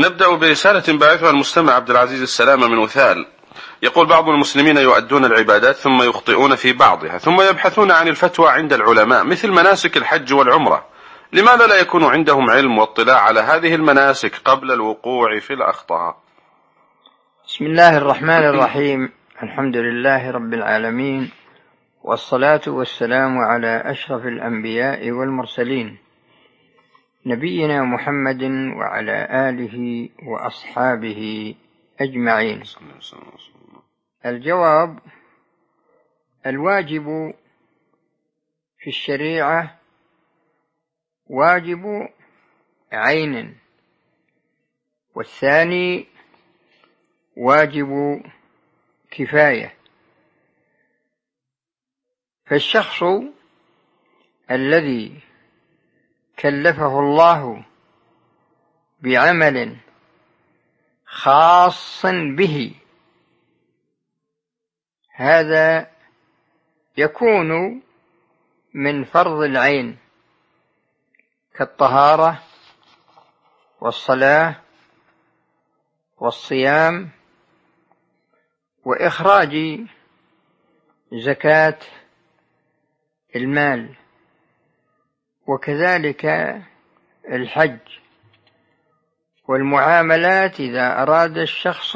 نبدأ برسالة باعثها المستمع عبد العزيز السلامة من وثال. يقول: بعض المسلمين يؤدون العبادات ثم يخطئون في بعضها، ثم يبحثون عن الفتوى عند العلماء مثل مناسك الحج والعمرة. لماذا لا يكون عندهم علم واطلاع على هذه المناسك قبل الوقوع في الأخطاء؟ بسم الله الرحمن الرحيم. الحمد لله رب العالمين، والصلاة والسلام على أشرف الأنبياء والمرسلين، نبينا محمد وعلى آله وأصحابه أجمعين. الجواب: الواجب في الشريعة واجب عين، والثاني واجب كفاية. فالشخص الذي كلفه الله بعمل خاص به، هذا يكون من فرض العين كالطهارة والصلاة والصيام وإخراج زكاة المال، وكذلك الحج والمعاملات إذا أراد الشخص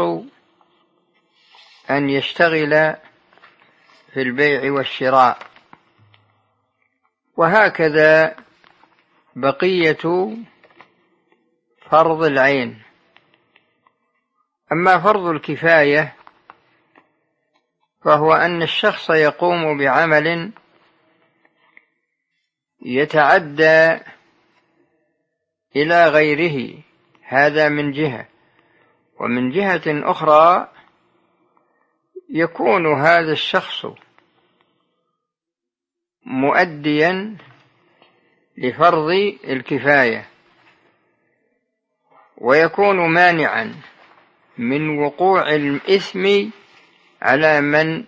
أن يشتغل في البيع والشراء، وهكذا بقية فرض العين. أما فرض الكفاية فهو أن الشخص يقوم بعمل يتعدى إلى غيره، هذا من جهة، ومن جهة أخرى يكون هذا الشخص مؤديا لفرض الكفاية، ويكون مانعا من وقوع الإثم على من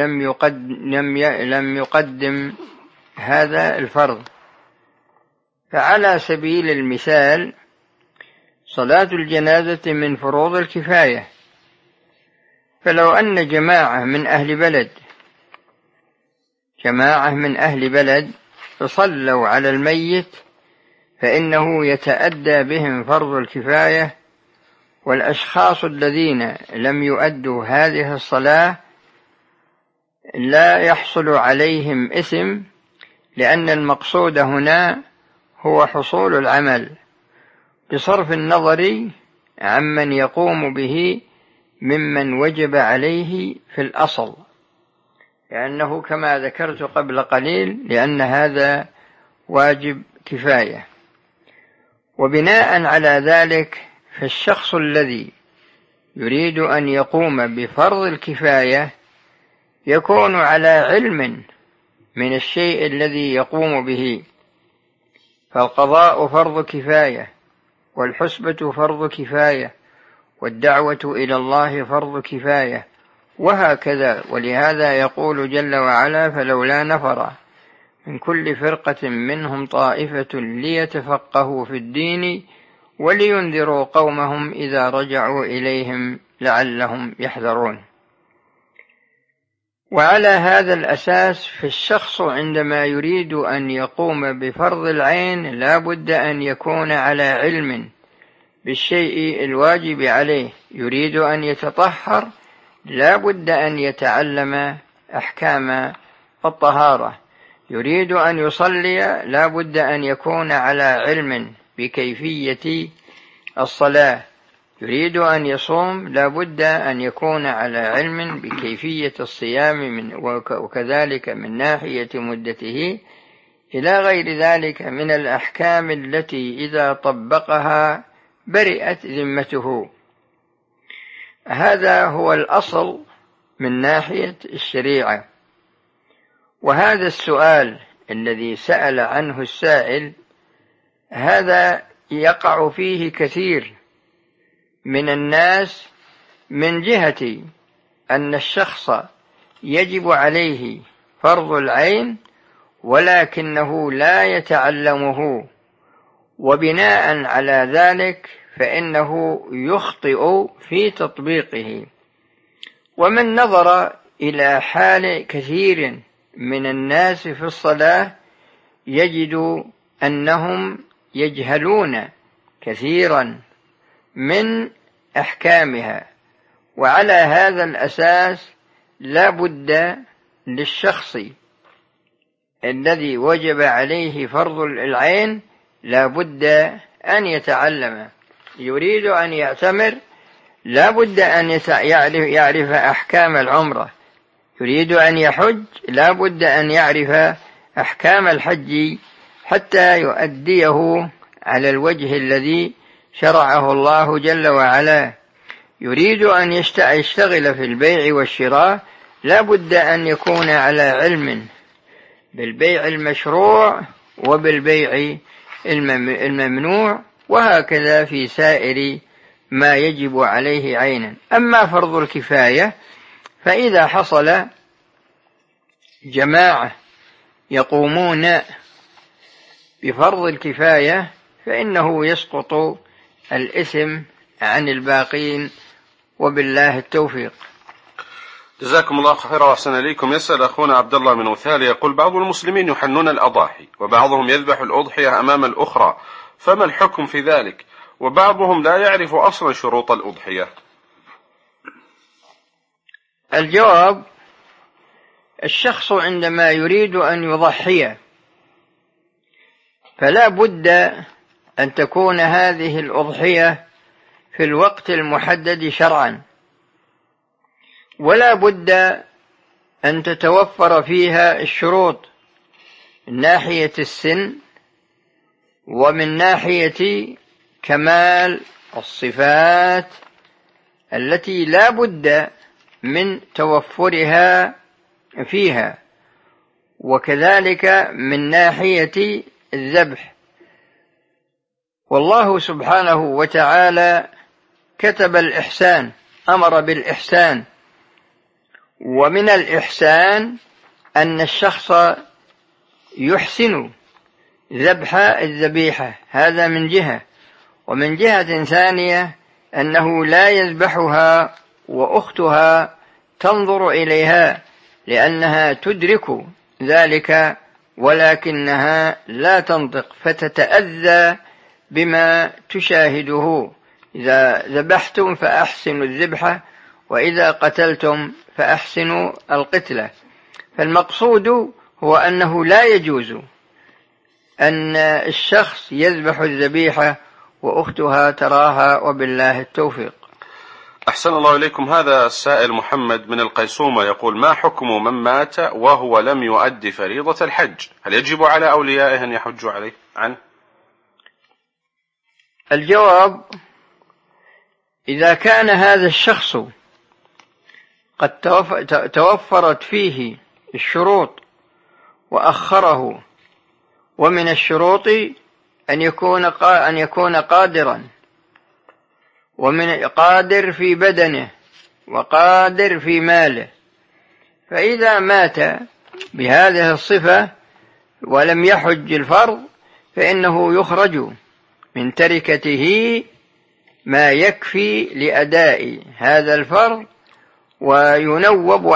لم يقدم هذا الفرض. فعلى سبيل المثال، صلاة الجنازة من فروض الكفاية، فلو أن جماعة من أهل بلد فصلوا على الميت فإنه يتأدى بهم فرض الكفاية، والأشخاص الذين لم يؤدوا هذه الصلاة لا يحصل عليهم إثم، لأن المقصود هنا هو حصول العمل بصرف النظر عمن يقوم به ممن وجب عليه في الأصل، لأنه كما ذكرت قبل قليل لأن هذا واجب كفاية. وبناء على ذلك فالشخص الذي يريد أن يقوم بفرض الكفاية يكون على علم من الشيء الذي يقوم به، فالقضاء فرض كفاية، والحسبة فرض كفاية، والدعوة إلى الله فرض كفاية، وهكذا. ولهذا يقول جل وعلا: فلولا نفر من كل فرقة منهم طائفة ليتفقهوا في الدين ولينذروا قومهم إذا رجعوا إليهم لعلهم يحذرون. وعلى هذا الأساس فالشخص عندما يريد أن يقوم بفرض العين لا بد أن يكون على علم بالشيء الواجب عليه. يريد أن يتطهر لا بد أن يتعلم أحكام الطهارة. يريد أن يصلي لا بد أن يكون على علم بكيفية الصلاة. يريد أن يصوم لا بد أن يكون على علم بكيفية الصيام وكذلك من ناحية مدته، إلى غير ذلك من الأحكام التي إذا طبقها برئت ذمته. هذا هو الأصل من ناحية الشريعة. وهذا السؤال الذي سأل عنه السائل هذا يقع فيه كثير من الناس، من جهة أن الشخص يجب عليه فرض العين ولكنه لا يتعلمه، وبناء على ذلك فإنه يخطئ في تطبيقه. ومن نظر إلى حال كثير من الناس في الصلاة يجد أنهم يجهلون كثيرا من أحكامها، وعلى هذا الأساس لا بد للشخص الذي وجب عليه فرض العين لا بد أن يتعلم. يريد أن يعتمر لا بد أن يعرف أحكام العمرة، يريد أن يحج لا بد أن يعرف أحكام الحج حتى يؤديه على الوجه الذي شرعه الله جل وعلا. يريد أن يشتغل في البيع والشراء لا بد أن يكون على علم بالبيع المشروع وبالبيع الممنوع، وهكذا في سائر ما يجب عليه عينا. أما فرض الكفاية فإذا حصل جماعة يقومون بفرض الكفاية فإنه يسقط الإثم عن الباقين، وبالله التوفيق. جزاكم الله خيرا وأحسن إليكم. يسأل أخونا عبد الله من وثال يقول: بعض المسلمين يحنون الأضاحي وبعضهم يذبح الأضحية أمام الأخرى، فما الحكم في ذلك؟ وبعضهم لا يعرف أصلا شروط الأضحية. الجواب: الشخص عندما يريد أن يضحي فلا بد أن تكون هذه الأضحية في الوقت المحدد شرعا، ولا بد أن تتوفر فيها الشروط من ناحية السن ومن ناحية كمال الصفات التي لا بد من توفرها فيها، وكذلك من ناحية الذبح. والله سبحانه وتعالى كتب الإحسان، أمر بالإحسان، ومن الإحسان أن الشخص يحسن ذبح الذبيحة، هذا من جهة. ومن جهة ثانية أنه لا يذبحها وأختها تنظر إليها لأنها تدرك ذلك ولكنها لا تنطق فتتأذى بما تشاهده. إذا ذبحتم فأحسنوا الذبحة، وإذا قتلتم فأحسنوا القتلة. فالمقصود هو أنه لا يجوز أن الشخص يذبح الذبيحة وأختها تراها، وبالله التوفيق. أحسن الله إليكم. هذا السائل محمد من القيسومة يقول: ما حكم من مات وهو لم يؤدي فريضة الحج؟ هل يجب على أوليائه أن يحجوا عليه عنه؟ الجواب: إذا كان هذا الشخص قد توفرت فيه الشروط وأخره، ومن الشروط أن يكون قادرا، ومن قادر في بدنه وقادر في ماله، فإذا مات بهذه الصفة ولم يحج الفرض فإنه يخرج من تركته ما يكفي لأداء هذا الفرض، وينوب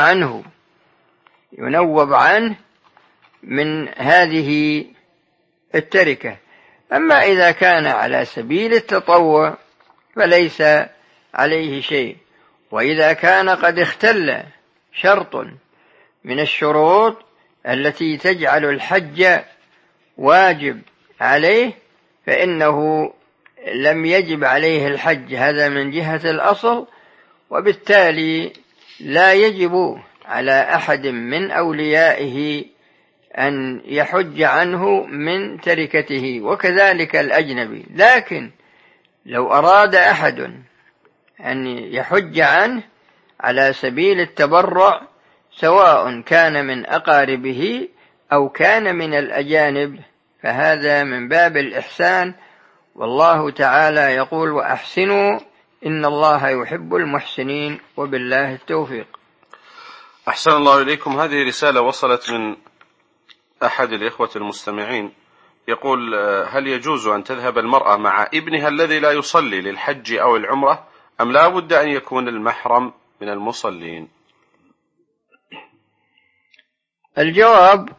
عنه من هذه التركة. أما إذا كان على سبيل التطوع فليس عليه شيء. وإذا كان قد اختل شرط من الشروط التي تجعل الحج واجب عليه فإنه لم يجب عليه الحج، هذا من جهة الأصل، وبالتالي لا يجب على أحد من أوليائه أن يحج عنه من تركته، وكذلك الأجنبي. لكن لو أراد أحد أن يحج عنه على سبيل التبرع، سواء كان من أقاربه أو كان من الأجانب، فهذا من باب الإحسان. والله تعالى يقول: وأحسنوا إن الله يحب المحسنين، وبالله التوفيق. أحسن الله إليكم. هذه رسالة وصلت من أحد الإخوة المستمعين يقول هل يجوز أن تذهب المرأة مع ابنها الذي لا يصلي للحج أو العمرة، أم لا بد أن يكون المحرم من المصلين؟ الجواب: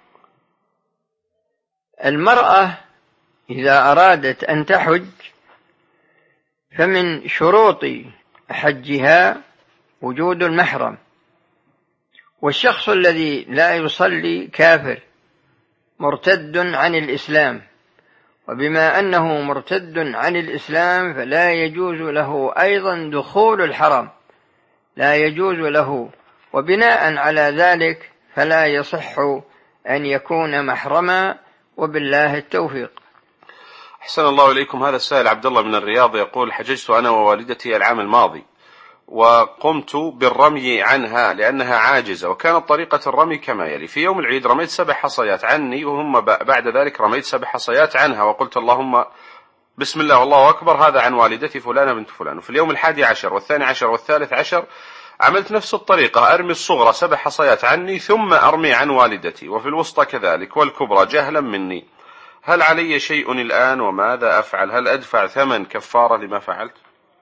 المرأة إذا أرادت أن تحج فمن شروط حجها وجود المحرم، والشخص الذي لا يصلي كافر مرتد عن الإسلام، وبما أنه مرتد عن الإسلام فلا يجوز له أيضا دخول الحرم، لا يجوز له، وبناء على ذلك فلا يصح أن يكون محرما، وبالله التوفيق. أحسن الله إليكم. هذا السائل عبد الله من الرياض يقول حججت أنا ووالدتي العام الماضي، وقمت بالرمي عنها لأنها عاجزة، وكانت طريقة الرمي كما يلي: في يوم العيد رميت 7 حصيات عني، وهم بعد ذلك رميت 7 حصيات عنها، وقلت اللهم بسم الله والله أكبر، هذا عن والدتي فلانة بنت فلان. وفي اليوم 11 و12 و13 عملت نفس الطريقة، أرمي الصغرى 7 حصيات عني ثم أرمي عن والدتي، وفي الوسطى كذلك، والكبرى جهلا مني. هل علي شيء الآن وماذا أفعل؟ هل أدفع ثمن كفارة لما فعلت؟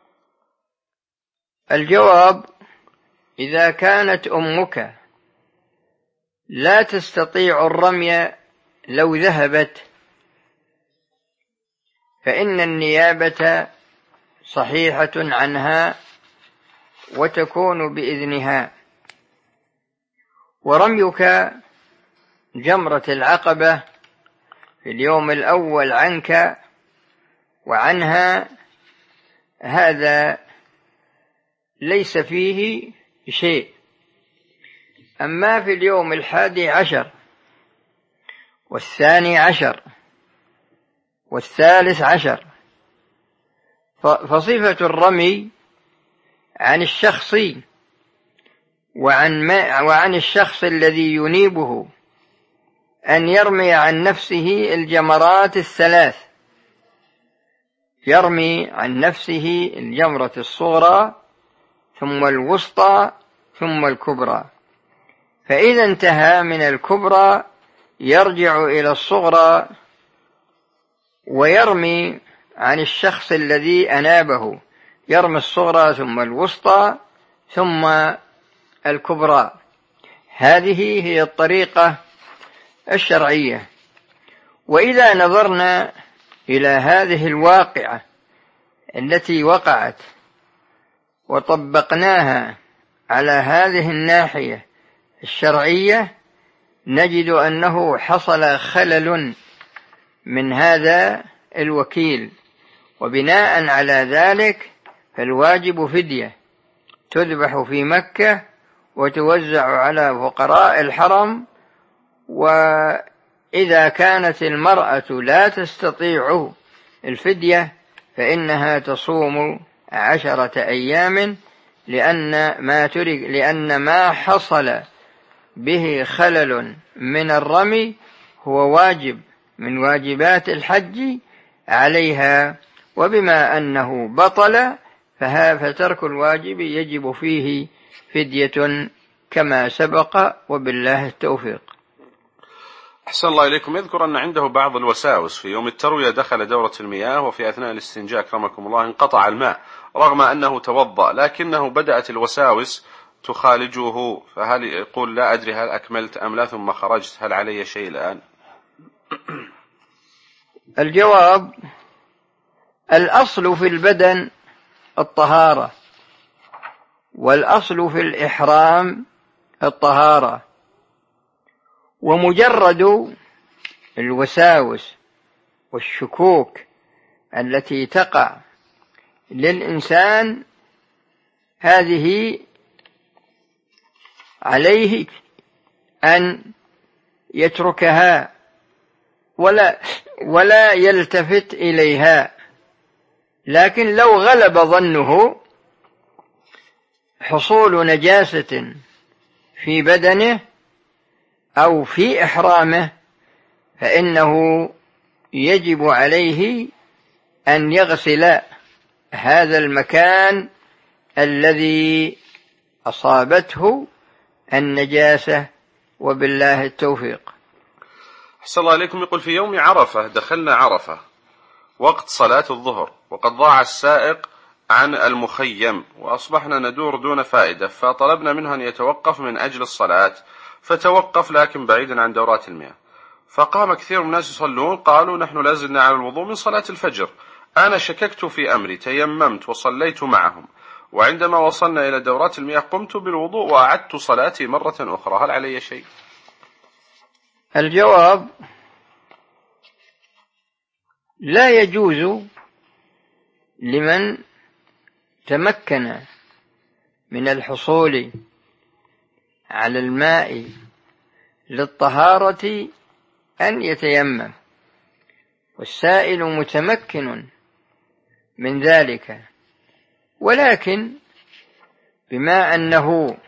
الجواب: إذا كانت أمك لا تستطيع الرمي لو ذهبت فإن النيابة صحيحة عنها وتكون بإذنها، ورميك جمرة العقبة في اليوم الأول عنك وعنها هذا ليس فيه شيء. أما في اليوم 11 و12 و13 فصفة الرمي عن الشخص وعن الشخص الذي ينيبه أن يرمي عن نفسه الجمرات ال3، يرمي عن نفسه الجمرة الصغرى ثم الوسطى ثم الكبرى، فإذا انتهى من الكبرى يرجع إلى الصغرى ويرمي عن الشخص الذي أنابه، يرمي الصغرى ثم الوسطى ثم الكبرى. هذه هي الطريقة الشرعية. وإذا نظرنا إلى هذه الواقعة التي وقعت وطبقناها على هذه الناحية الشرعية نجد أنه حصل خلل من هذا الوكيل، وبناء على ذلك فالواجب فدية تذبح في مكة وتوزع على فقراء الحرم. وإذا كانت المرأة لا تستطيع الفدية فإنها تصوم 10 أيام، لأن ما حصل به خلل من الرمي هو واجب من واجبات الحج عليها، وبما أنه بطل فترك الواجب يجب فيه فدية كما سبق، وبالله التوفيق. أحسن الله إليكم. يذكر أن عنده بعض الوساوس، في يوم التروية دخل دورة المياه وفي أثناء الاستنجاء أكرمكم الله انقطع الماء رغم أنه توضأ، لكنه بدأت الوساوس تخالجه، فهل يقول لا أدري هل أكملت أم لا ثم خرجت، هل علي شيء الآن؟ الجواب: الأصل في البدن الطهارة، والأصل في الإحرام الطهارة، ومجرد الوساوس والشكوك التي تقع للإنسان هذه عليه أن يتركها ولا يلتفت إليها، لكن لو غلب ظنه حصول نجاسة في بدنه أو في إحرامه فإنه يجب عليه أن يغسل هذا المكان الذي أصابته النجاسة، وبالله التوفيق. أحسن الله عليكم. يقول في يوم عرفة دخلنا عرفة وقت صلاة الظهر، وقد ضاع السائق عن المخيم وأصبحنا ندور دون فائدة، فطلبنا منه أن يتوقف من أجل الصلاة، فتوقف لكن بعيدا عن دورات المياه. فقام كثير من الناس يصلون، قالوا نحن لازلنا على الوضوء من صلاة الفجر. أنا شككت في أمري، تيممت وصليت معهم، وعندما وصلنا إلى دورات المياه قمت بالوضوء وأعدت صلاتي مرة أخرى، هل علي شيء؟ الجواب: لا يجوز لمن تمكن من الحصول على الماء للطهارة أن يتيمم، والسائل متمكن من ذلك، ولكن بما أنه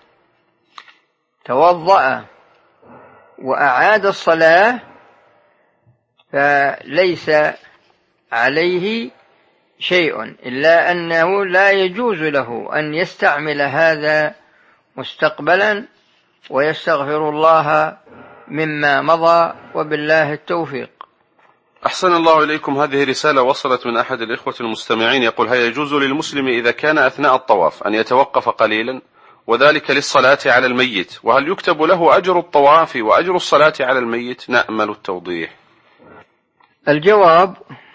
توضأ وأعاد الصلاة فليس عليه شيء، إلا أنه لا يجوز له أن يستعمل هذا مستقبلا ويستغفر الله مما مضى، وبالله التوفيق. أحسن الله إليكم. هذه رسالة وصلت من أحد الإخوة المستمعين، يقول: هل يجوز للمسلم إذا كان أثناء الطواف أن يتوقف قليلا وذلك للصلاة على الميت، وهل يكتب له أجر الطواف وأجر الصلاة على الميت؟ نأمل التوضيح. الجواب: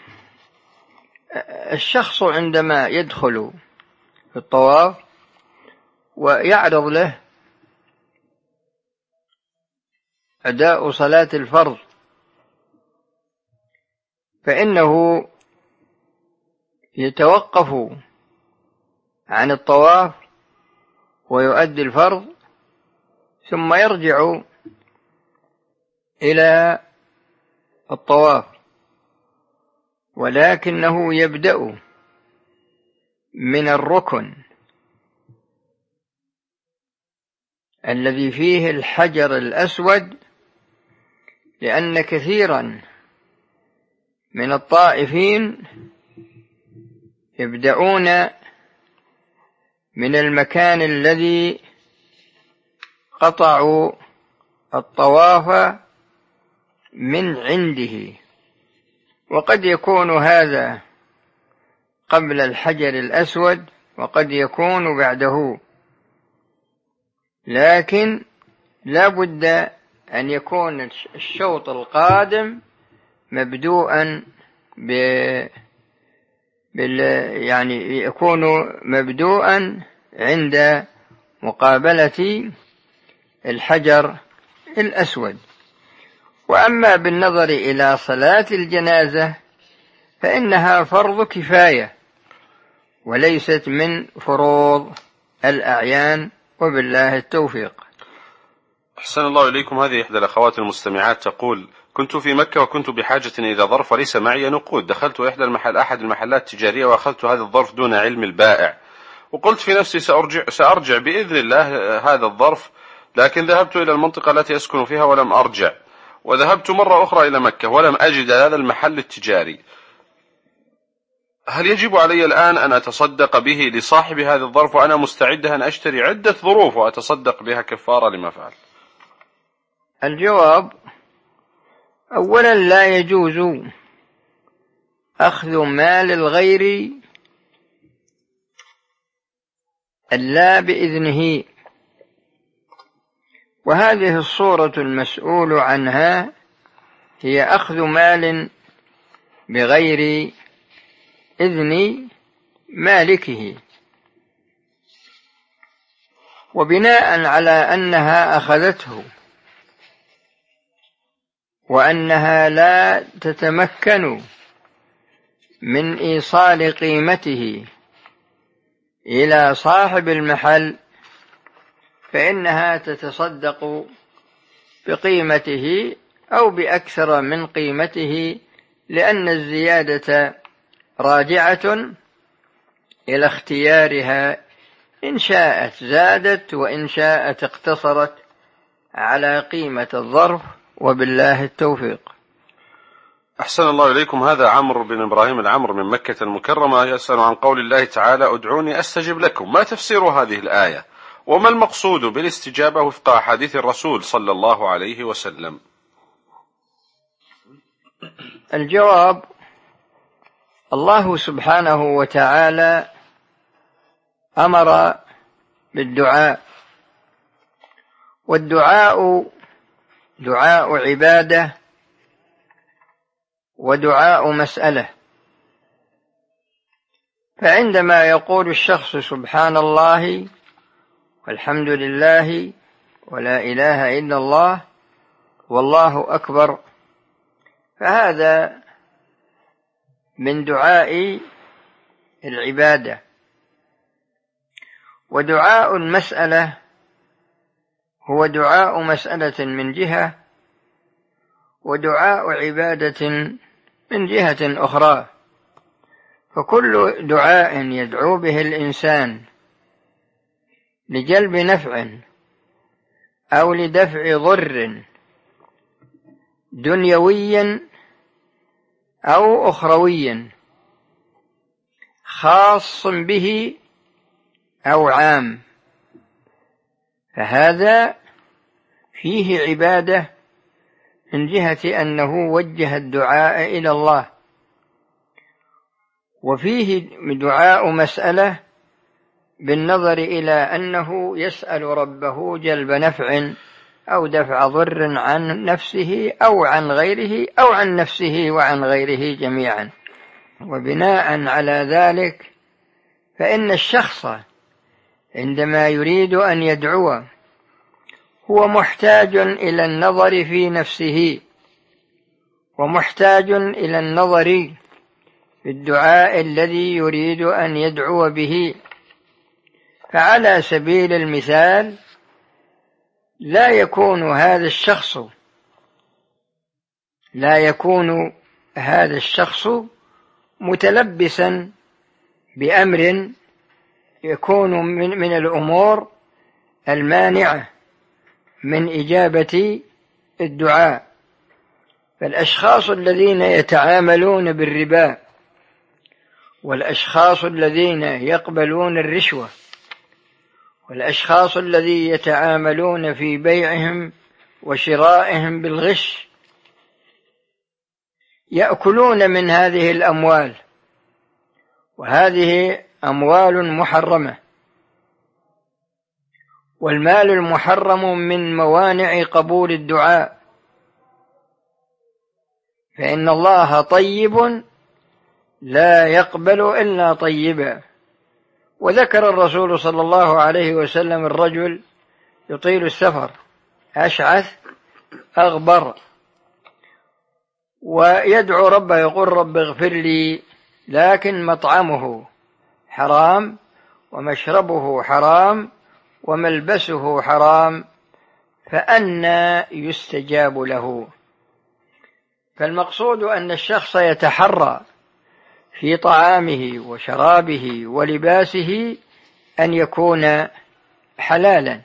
الشخص عندما يدخل في الطواف ويعرض له أداء صلاة الفرض فإنه يتوقف عن الطواف ويؤدي الفرض، ثم يرجع إلى الطواف، ولكنه يبدأ من الركن الذي فيه الحجر الأسود، لأن كثيرا من الطائفين يبدأون من المكان الذي قطعوا الطواف من عنده، وقد يكون هذا قبل الحجر الأسود وقد يكون بعده، لكن لا بد أن يكون الشوط القادم مبدوءا يعني يكون مبدوءا عند مقابلة الحجر الأسود. وأما بالنظر إلى صلاة الجنازة فإنها فرض كفاية وليست من فروض الأعيان، وبالله التوفيق. أحسن الله إليكم. هذه إحدى الأخوات المستمعات تقول: كنت في مكة وكنت بحاجة إلى ظرف وليس معي نقود، دخلت أحد المحلات التجارية وأخذت هذا الظرف دون علم البائع، وقلت في نفسي سأرجع بإذن الله هذا الظرف، لكن ذهبت إلى المنطقة التي أسكن فيها ولم أرجع، وذهبت مرة أخرى إلى مكة ولم أجد هذا المحل التجاري. هل يجب علي الآن أن أتصدق به لصاحب هذا الظرف وأنا مستعد أن أشتري عدة ظروف وأتصدق بها كفارة لما فعل؟ الجواب: أولا لا يجوز أخذ مال الغير إلا بإذنه، وهذه الصورة المسؤول عنها هي أخذ مال بغير إذن مالكه، وبناء على أنها أخذته وأنها لا تتمكن من إيصال قيمته إلى صاحب المحل فإنها تتصدق بقيمته أو بأكثر من قيمته، لأن الزيادة راجعة إلى اختيارها، إن شاءت زادت وإن شاءت اقتصرت على قيمة الظرف، وبالله التوفيق. أحسن الله إليكم. هذا عمرو بن إبراهيم العمر من مكة المكرمة يسأل عن قول الله تعالى: ادعوني أستجب لكم، ما تفسير هذه الآية؟ وما المقصود بالاستجابة وفق أحاديث الرسول صلى الله عليه وسلم؟ الجواب: الله سبحانه وتعالى أمر بالدعاء، والدعاء دعاء عبادة ودعاء مسألة. فعندما يقول الشخص سبحان الله والحمد لله ولا إله إلا الله والله أكبر، فهذا من دعاء العبادة. ودعاء المسألة هو دعاء مسألة من جهة، ودعاء عبادة من جهة أخرى. فكل دعاء يدعو به الإنسان لجلب نفع أو لدفع ضر دنيوي أو أخروي خاص به أو عام، فهذا فيه عبادة من جهة أنه وجه الدعاء إلى الله، وفيه دعاء مسألة بالنظر إلى أنه يسأل ربه جلب نفع أو دفع ضر عن نفسه أو عن غيره أو عن نفسه وعن غيره جميعا. وبناء على ذلك فإن الشخص عندما يريد أن يدعو هو محتاج إلى النظر في نفسه، ومحتاج إلى النظر في الدعاء الذي يريد أن يدعو به. فعلى سبيل المثال لا يكون هذا الشخص متلبسا بأمر يكون من الأمور المانعة من إجابة الدعاء. فالأشخاص الذين يتعاملون بالربا، والأشخاص الذين يقبلون الرشوة، والأشخاص الذين يتعاملون في بيعهم وشرائهم بالغش يأكلون من هذه الأموال، وهذه أموال محرمة، والمال المحرم من موانع قبول الدعاء، فإن الله طيب لا يقبل إلا طيبا. وذكر الرسول صلى الله عليه وسلم الرجل يطيل السفر أشعث أغبر ويدعو ربه يقول رب اغفر لي، لكن مطعمه حرام ومشربه حرام وملبسه حرام، فأنى يستجاب له؟ فالمقصود أن الشخص يتحرى في طعامه وشرابه ولباسه أن يكون حلالا،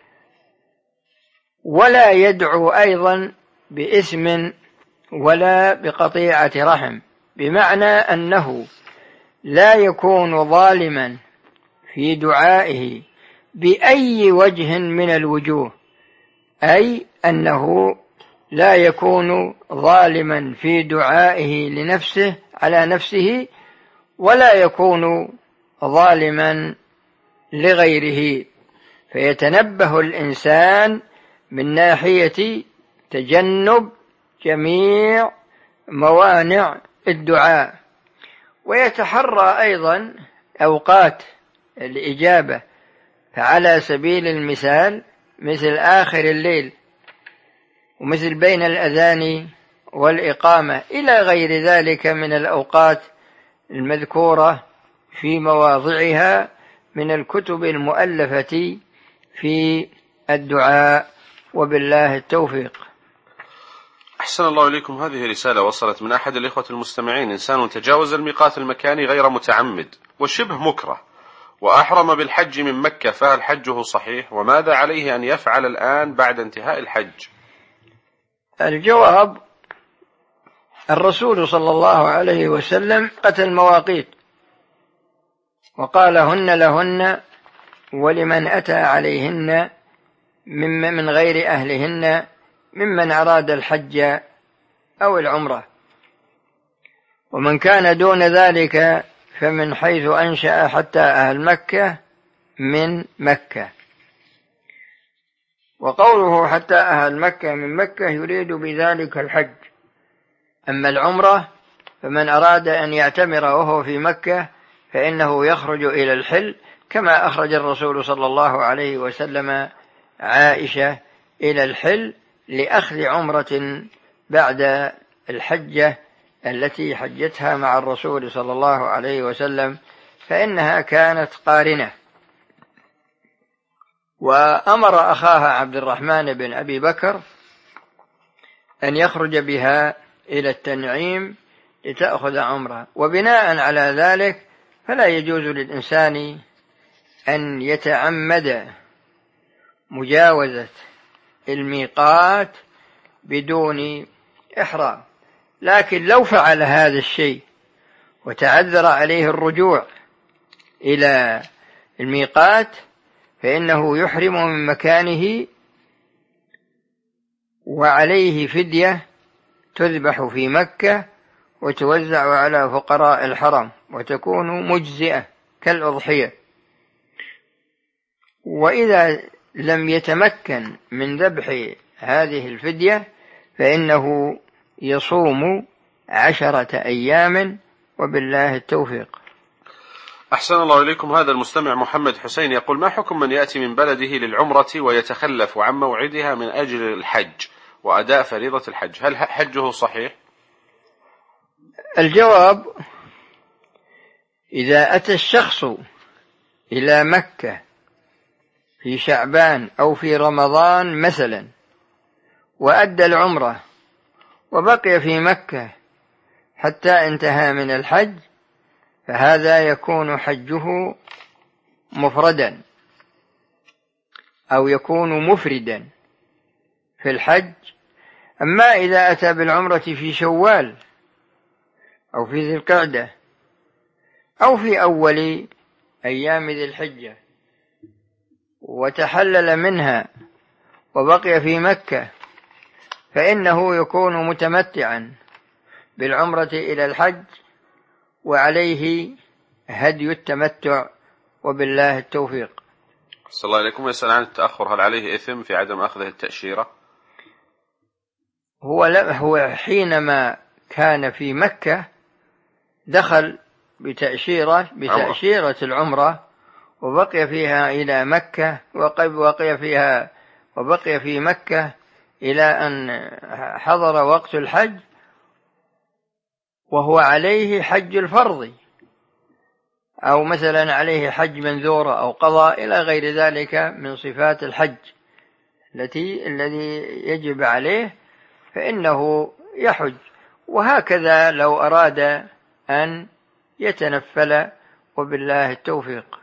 ولا يدعو أيضا بإثم ولا بقطيعة رحم، بمعنى أنه لا يكون ظالما في دعائه بأي وجه من الوجوه، أي أنه لا يكون ظالما في دعائه لنفسه على نفسه، ولا يكون ظالما لغيره. فيتنبه الإنسان من ناحية تجنب جميع موانع الدعاء، ويتحرى أيضا أوقات الإجابة. فعلى سبيل المثال مثل آخر الليل، ومثل بين الأذان والإقامة، إلى غير ذلك من الأوقات المذكورة في مواضعها من الكتب المؤلفة في الدعاء. وبالله التوفيق. أحسن الله إليكم. هذه رسالة وصلت من أحد الإخوة المستمعين: إنسان تجاوز الميقات المكاني غير متعمد وشبه مكره وأحرم بالحج من مكة، فهل حجه صحيح؟ وماذا عليه أن يفعل الآن بعد انتهاء الحج؟ الجواب: الرسول صلى الله عليه وسلم أتى المواقيت وقال هن لهن ولمن أتى عليهن من غير أهلهن ممن أراد الحج أو العمرة. ومن كان دون ذلك فمن حيث أنشأ حتى أهل مكة من مكة. وقوله حتى أهل مكة من مكة يريد بذلك الحج. أما العمرة فمن أراد أن يعتمر وهو في مكة فإنه يخرج إلى الحل، كما أخرج الرسول صلى الله عليه وسلم عائشة إلى الحل لأخذ عمرة بعد الحجة التي حجتها مع الرسول صلى الله عليه وسلم، فإنها كانت قارنة. وأمر أخاها عبد الرحمن بن أبي بكر أن يخرج بها إلى التنعيم لتأخذ عمرة. وبناء على ذلك فلا يجوز للإنسان أن يتعمد مجاوزة الميقات بدون إحرام، لكن لو فعل هذا الشيء وتعذر عليه الرجوع إلى الميقات فإنه يحرم من مكانه، وعليه فدية تذبح في مكة وتوزع على فقراء الحرم وتكون مجزئة كالأضحية. وإذا لم يتمكن من ذبح هذه الفدية فإنه يصوم 10 أيام، وبالله التوفيق. أحسن الله إليكم. هذا المستمع محمد حسين يقول: ما حكم من يأتي من بلده للعمرة ويتخلف عن موعدها من أجل الحج وأداء فريضة الحج، هل حجه صحيح؟ الجواب: إذا أتى الشخص إلى مكة في شعبان أو في رمضان مثلا وأدى العمرة وبقي في مكة حتى انتهى من الحج، فهذا يكون حجه مفردا أو يكون مفردا في الحج. أما إذا أتى بالعمرة في شوال أو في ذي القعدة أو في أول أيام ذي الحجة وتحلل منها وبقي في مكة فإنه يكون متمتعا بالعمرة إلى الحج، وعليه هدي التمتع، وبالله التوفيق. صلى الله عليكم. يسأل عن التأخر، هل عليه إثم في عدم أخذه التأشيرة؟ هو حينما كان في مكة دخل بتأشيرة العمرة وبقي فيها إلى مكة، وبقي في مكة إلى أن حضر وقت الحج، وهو عليه حج الفرض أو مثلا عليه حج منذورة أو قضاء إلى غير ذلك من صفات الحج الذي يجب عليه، فإنه يحج. وهكذا لو أراد أن يتنفل، وبالله التوفيق.